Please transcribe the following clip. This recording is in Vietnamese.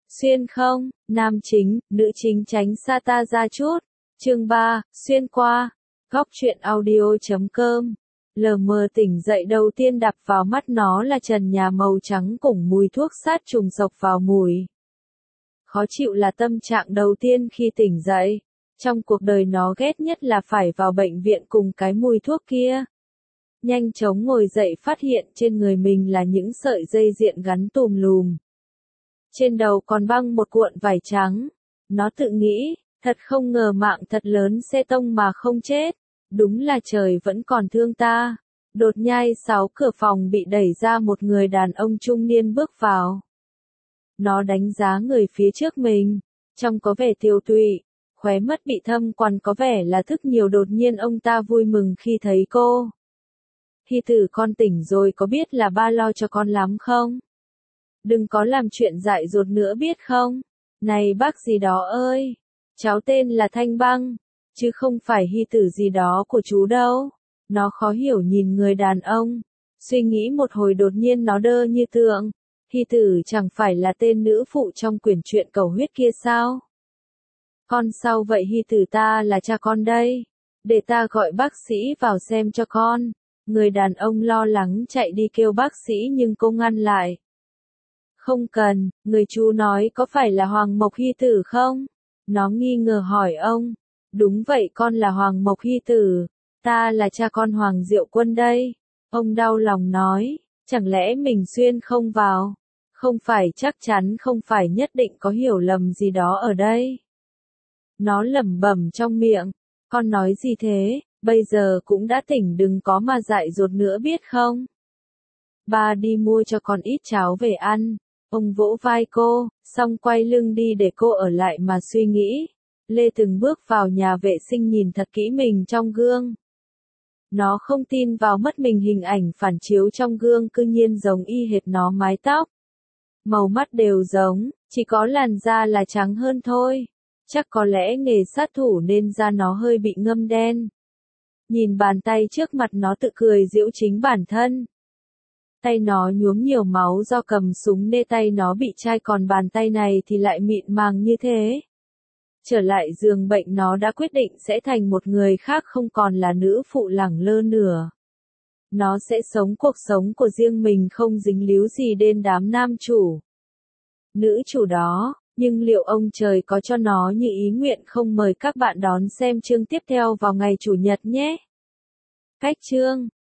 Xuyên không, nam chính, nữ chính tránh xa ta ra chút. Chương 3, xuyên qua. Góc truyện audio.com. Lờ mờ tỉnh dậy đầu tiên đập vào mắt nó là trần nhà màu trắng cùng mùi thuốc sát trùng dọc vào mùi. Khó chịu là tâm trạng đầu tiên khi tỉnh dậy. Trong cuộc đời nó ghét nhất là phải vào bệnh viện cùng cái mùi thuốc kia. Nhanh chóng ngồi dậy phát hiện trên người mình là những sợi dây diện gắn tùm lùm. Trên đầu còn băng một cuộn vải trắng. Nó tự nghĩ, thật không ngờ mạng thật lớn xe tông mà không chết. Đúng là trời vẫn còn thương ta. Đột nhai 6 cửa phòng bị đẩy ra, một người đàn ông trung niên bước vào. Nó đánh giá người phía trước mình. Trông có vẻ tiều tụy, khóe mắt bị thâm quằn có vẻ là thức nhiều. Đột nhiên ông ta vui mừng khi thấy cô. Hy tử, con tỉnh rồi, có biết là ba lo cho con lắm không? Đừng có làm chuyện dại dột nữa biết không? Này bác gì đó ơi! Cháu tên là Thanh Băng, chứ không phải Hy tử gì đó của chú đâu. Nó khó hiểu nhìn người đàn ông. Suy nghĩ một hồi đột nhiên nó đơ như tượng. Hy tử chẳng phải là tên nữ phụ trong quyển truyện cầu huyết kia sao? Con sao vậy Hy tử? Ta là cha con đây. Để ta gọi bác sĩ vào xem cho con. Người đàn ông lo lắng chạy đi kêu bác sĩ nhưng cô ngăn lại. Không cần, người chú nói có phải là Hoàng Mộc Hy tử không? Nó nghi ngờ hỏi ông. Đúng vậy, con là Hoàng Mộc Hy tử. Ta là cha con Hoàng Diệu Quân đây. Ông đau lòng nói, chẳng lẽ mình xuyên không vào? Không phải, chắc chắn không phải, nhất định có hiểu lầm gì đó ở đây. Nó lẩm bẩm trong miệng, con nói gì thế, bây giờ cũng đã tỉnh, đừng có mà dại dột nữa biết không? Ba đi mua cho con ít cháo về ăn. Ông vỗ vai cô, xong quay lưng đi để cô ở lại mà suy nghĩ. Lê từng bước vào nhà vệ sinh nhìn thật kỹ mình trong gương. Nó không tin vào mắt mình, hình ảnh phản chiếu trong gương cư nhiên giống y hệt nó, mái tóc, màu mắt đều giống, chỉ có làn da là trắng hơn thôi. Chắc có lẽ nghề sát thủ nên da nó hơi bị ngâm đen. Nhìn bàn tay trước mặt nó tự cười giễu chính bản thân. Tay nó nhuốm nhiều máu do cầm súng nên tay nó bị chai, còn bàn tay này thì lại mịn màng như thế. Trở lại giường bệnh, nó đã quyết định sẽ thành một người khác, không còn là nữ phụ lẳng lơ nữa. Nó sẽ sống cuộc sống của riêng mình, không dính líu gì đến đám nam chủ, nữ chủ đó. Nhưng liệu ông trời có cho nó như ý nguyện không? Mời các bạn đón xem chương tiếp theo vào ngày Chủ nhật nhé. Cách chương